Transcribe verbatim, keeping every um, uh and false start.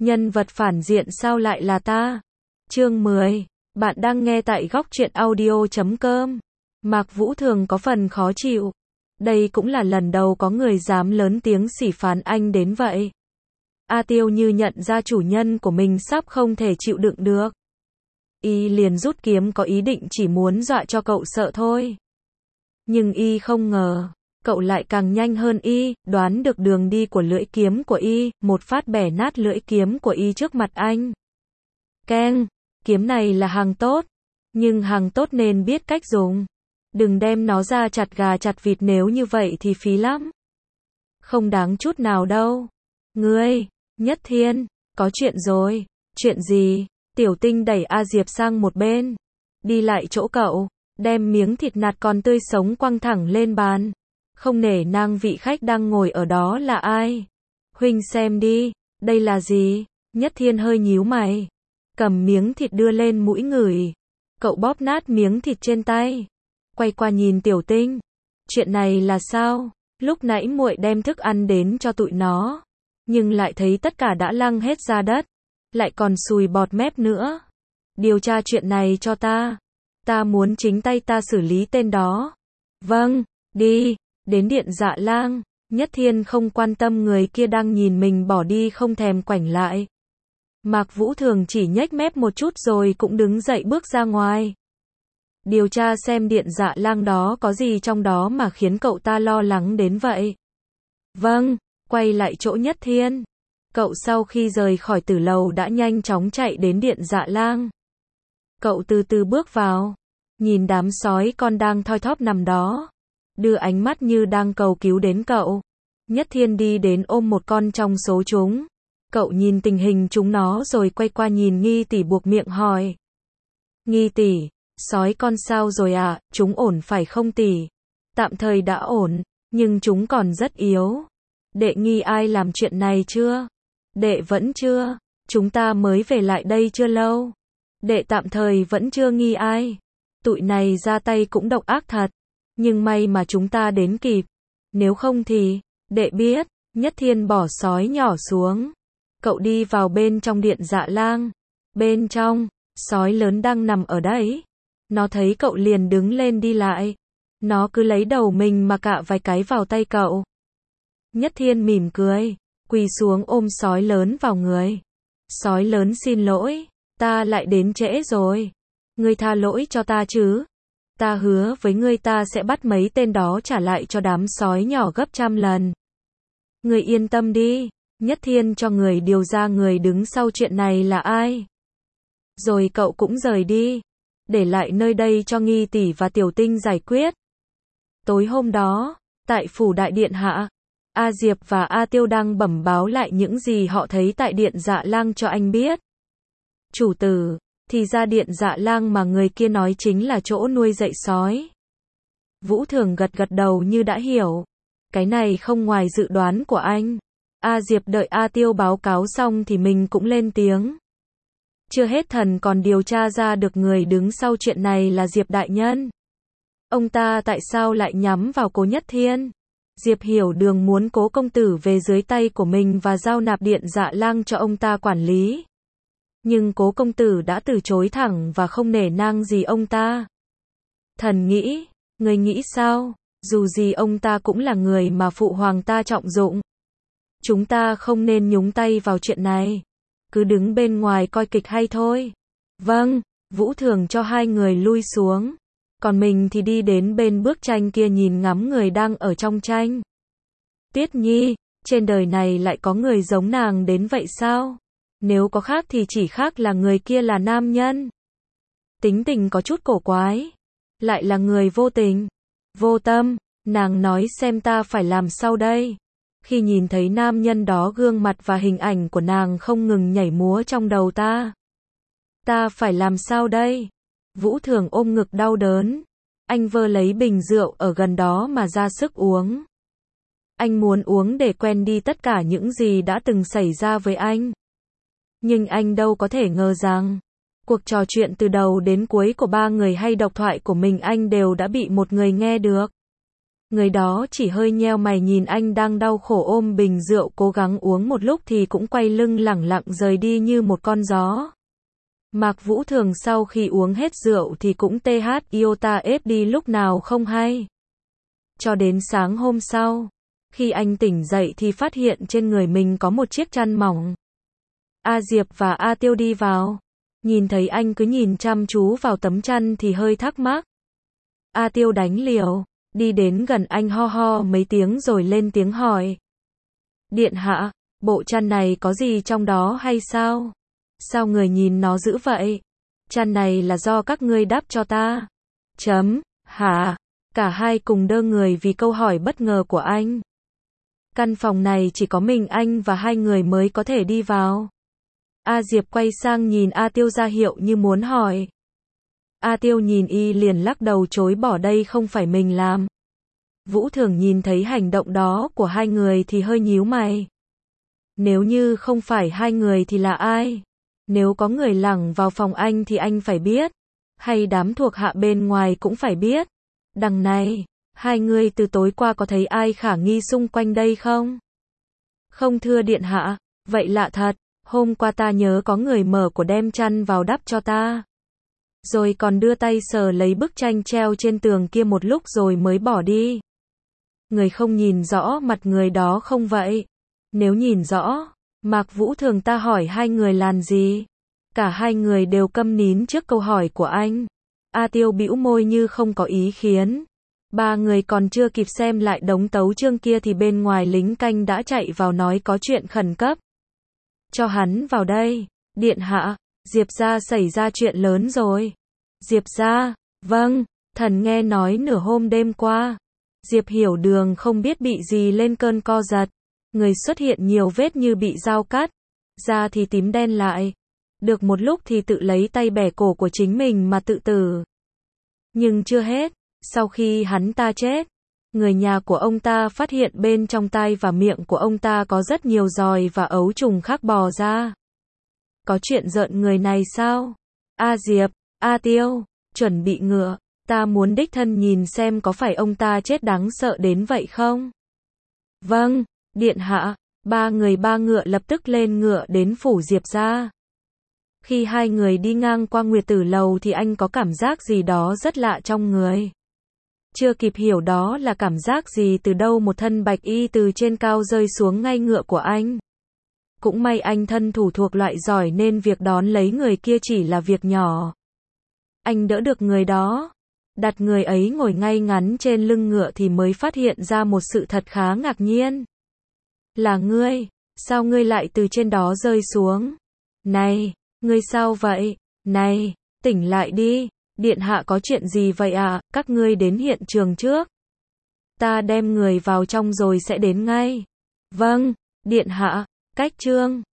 Nhân vật phản diện sao lại là ta? Chương mười. Bạn đang nghe tại góc truyện audio chấm com. Mạc Vũ Thường có phần khó chịu. Đây cũng là lần đầu có người dám lớn tiếng sỉ phán anh đến vậy. A Tiêu như nhận ra chủ nhân của mình sắp không thể chịu đựng được. Y liền rút kiếm có ý định chỉ muốn dọa cho cậu sợ thôi. Nhưng Y không ngờ, cậu lại càng nhanh hơn Y, đoán được đường đi của lưỡi kiếm của Y, một phát bẻ nát lưỡi kiếm của Y trước mặt anh. Keng, kiếm này là hàng tốt, nhưng hàng tốt nên biết cách dùng. Đừng đem nó ra chặt gà chặt vịt, nếu như vậy thì phí lắm. Không đáng chút nào đâu. Ngươi, Nhất Thiên, có chuyện rồi. Chuyện gì? Tiểu Tinh đẩy A Diệp sang một bên, đi lại chỗ cậu, đem miếng thịt nạc còn tươi sống quăng thẳng lên bàn. Không nể nang vị khách đang ngồi ở đó là ai? Huynh xem đi, đây là gì? Nhất Thiên hơi nhíu mày, cầm miếng thịt đưa lên mũi ngửi. Cậu bóp nát miếng thịt trên tay, quay qua nhìn Tiểu Tinh. Chuyện này là sao? Lúc nãy muội đem thức ăn đến cho tụi nó, nhưng lại thấy tất cả đã lăn hết ra đất, lại còn sùi bọt mép nữa. Điều tra chuyện này cho ta. Ta muốn chính tay ta xử lý tên đó. Vâng, đi. Đến điện Dạ Lang, Nhất Thiên không quan tâm người kia đang nhìn mình bỏ đi, không thèm ngoảnh lại. Mạc Vũ Thường chỉ nhếch mép một chút rồi cũng đứng dậy bước ra ngoài. Điều tra xem điện Dạ Lang đó có gì trong đó mà khiến cậu ta lo lắng đến vậy. Vâng, quay lại chỗ Nhất Thiên. Cậu sau khi rời khỏi tử lầu đã nhanh chóng chạy đến điện Dạ Lang. Cậu từ từ bước vào, nhìn đám sói con đang thoi thóp nằm đó, đưa ánh mắt như đang cầu cứu đến cậu. Nhất Thiên đi đến ôm một con trong số chúng. Cậu nhìn tình hình chúng nó rồi quay qua nhìn Nghi tỷ, buộc miệng hỏi. Nghi tỷ, sói con sao rồi ạ? À? Chúng ổn phải không tỷ? Tạm thời đã ổn, nhưng chúng còn rất yếu. Đệ nghi ai làm chuyện này chưa? Đệ vẫn chưa, chúng ta mới về lại đây chưa lâu. Đệ tạm thời vẫn chưa nghi ai. Tụi này ra tay cũng độc ác thật, nhưng may mà chúng ta đến kịp. Nếu không thì, đệ biết. Nhất Thiên bỏ sói nhỏ xuống. Cậu đi vào bên trong điện Dạ Lang. Bên trong, sói lớn đang nằm ở đấy. Nó thấy cậu liền đứng lên đi lại. Nó cứ lấy đầu mình mà cạ vài cái vào tay cậu. Nhất Thiên mỉm cười, quỳ xuống ôm sói lớn vào người. Sói lớn xin lỗi, ta lại đến trễ rồi. Ngươi tha lỗi cho ta chứ? Ta hứa với ngươi ta sẽ bắt mấy tên đó trả lại cho đám sói nhỏ gấp trăm lần. Ngươi yên tâm đi. Nhất Thiên cho người điều ra người đứng sau chuyện này là ai. Rồi cậu cũng rời đi, để lại nơi đây cho Nghi tỷ và Tiểu Tinh giải quyết. Tối hôm đó, tại phủ đại điện hạ, A Diệp và A Tiêu đang bẩm báo lại những gì họ thấy tại điện Dạ Lang cho anh biết. Chủ tử, thì ra điện Dạ Lang mà người kia nói chính là chỗ nuôi dạy sói. Vũ Thường gật gật đầu như đã hiểu. Cái này không ngoài dự đoán của anh. A Diệp đợi A Tiêu báo cáo xong thì mình cũng lên tiếng. Chưa hết thần còn điều tra ra được người đứng sau chuyện này là Diệp đại nhân. Ông ta tại sao lại nhắm vào Cố Nhất Thiên? Diệp Hiểu Đường muốn Cố công tử về dưới tay của mình và giao nạp điện Dạ Lang cho ông ta quản lý. Nhưng Cố công tử đã từ chối thẳng và không nể nang gì ông ta. Thần nghĩ, người nghĩ sao? Dù gì ông ta cũng là người mà phụ hoàng ta trọng dụng. Chúng ta không nên nhúng tay vào chuyện này. Cứ đứng bên ngoài coi kịch hay thôi. Vâng, Vũ Thường cho hai người lui xuống. Còn mình thì đi đến bên bức tranh kia nhìn ngắm người đang ở trong tranh. Tuyết Nhi, trên đời này lại có người giống nàng đến vậy sao? Nếu có khác thì chỉ khác là người kia là nam nhân. Tính tình có chút cổ quái. Lại là người vô tình, vô tâm. Nàng nói xem ta phải làm sao đây? Khi nhìn thấy nam nhân đó, gương mặt và hình ảnh của nàng không ngừng nhảy múa trong đầu ta. Ta phải làm sao đây? Vũ Thường ôm ngực đau đớn. Anh vơ lấy bình rượu ở gần đó mà ra sức uống. Anh muốn uống để quên đi tất cả những gì đã từng xảy ra với anh. Nhưng anh đâu có thể ngờ rằng, cuộc trò chuyện từ đầu đến cuối của ba người hay độc thoại của mình anh đều đã bị một người nghe được. Người đó chỉ hơi nheo mày nhìn anh đang đau khổ ôm bình rượu cố gắng uống một lúc thì cũng quay lưng lẳng lặng rời đi như một con gió. Mạc Vũ Thường sau khi uống hết rượu thì cũng tê hát iota ép đi lúc nào không hay. Cho đến sáng hôm sau, khi anh tỉnh dậy thì phát hiện trên người mình có một chiếc chăn mỏng. A Diệp và A Tiêu đi vào. Nhìn thấy anh cứ nhìn chăm chú vào tấm chăn thì hơi thắc mắc. A Tiêu đánh liều, đi đến gần anh ho ho mấy tiếng rồi lên tiếng hỏi. Điện hạ, bộ chăn này có gì trong đó hay sao? Sao người nhìn nó dữ vậy? Chăn này là do các ngươi đắp cho ta. Chấm, hả? Cả hai cùng đơ người vì câu hỏi bất ngờ của anh. Căn phòng này chỉ có mình anh và hai người mới có thể đi vào. A Diệp quay sang nhìn A Tiêu ra hiệu như muốn hỏi. A Tiêu nhìn y liền lắc đầu chối bỏ, đây không phải mình làm. Vũ Thường nhìn thấy hành động đó của hai người thì hơi nhíu mày. Nếu như không phải hai người thì là ai? Nếu có người lẳng vào phòng anh thì anh phải biết. Hay đám thuộc hạ bên ngoài cũng phải biết. Đằng này, hai người từ tối qua có thấy ai khả nghi xung quanh đây không? Không thưa điện hạ, vậy lạ thật. Hôm qua ta nhớ có người mở của đem chăn vào đắp cho ta. Rồi còn đưa tay sờ lấy bức tranh treo trên tường kia một lúc rồi mới bỏ đi. Người không nhìn rõ mặt người đó không vậy? Nếu nhìn rõ, Mạc Vũ Thường ta hỏi hai người làm gì? Cả hai người đều câm nín trước câu hỏi của anh. A Tiêu bĩu môi như không có ý khiến. Ba người còn chưa kịp xem lại đống tấu chương kia thì bên ngoài lính canh đã chạy vào nói có chuyện khẩn cấp. Cho hắn vào đây. Điện hạ, Diệp gia xảy ra chuyện lớn rồi. Diệp gia, vâng, thần nghe nói nửa hôm đêm qua. Diệp Hiểu Đường không biết bị gì lên cơn co giật. Người xuất hiện nhiều vết như bị dao cắt. Da thì tím đen lại. Được một lúc thì tự lấy tay bẻ cổ của chính mình mà tự tử. Nhưng chưa hết, sau khi hắn ta chết, người nhà của ông ta phát hiện bên trong tai và miệng của ông ta có rất nhiều giòi và ấu trùng khác bò ra. Có chuyện rợn người này sao? A Diệp, A Tiêu, chuẩn bị ngựa, ta muốn đích thân nhìn xem có phải ông ta chết đáng sợ đến vậy không? Vâng, điện hạ. Ba người ba ngựa lập tức lên ngựa đến phủ Diệp gia. Khi hai người đi ngang qua Nguyệt Tử Lầu thì anh có cảm giác gì đó rất lạ trong người. Chưa kịp hiểu đó là cảm giác gì từ đâu một thân bạch y từ trên cao rơi xuống ngay ngựa của anh. Cũng may anh thân thủ thuộc loại giỏi nên việc đón lấy người kia chỉ là việc nhỏ. Anh đỡ được người đó, đặt người ấy ngồi ngay ngắn trên lưng ngựa thì mới phát hiện ra một sự thật khá ngạc nhiên. Là ngươi, sao ngươi lại từ trên đó rơi xuống? Này, ngươi sao vậy? Này, tỉnh lại đi, điện hạ có chuyện gì vậy ạ? À? Các ngươi đến hiện trường trước. Ta đem người vào trong rồi sẽ đến ngay. Vâng, điện hạ, cách chương.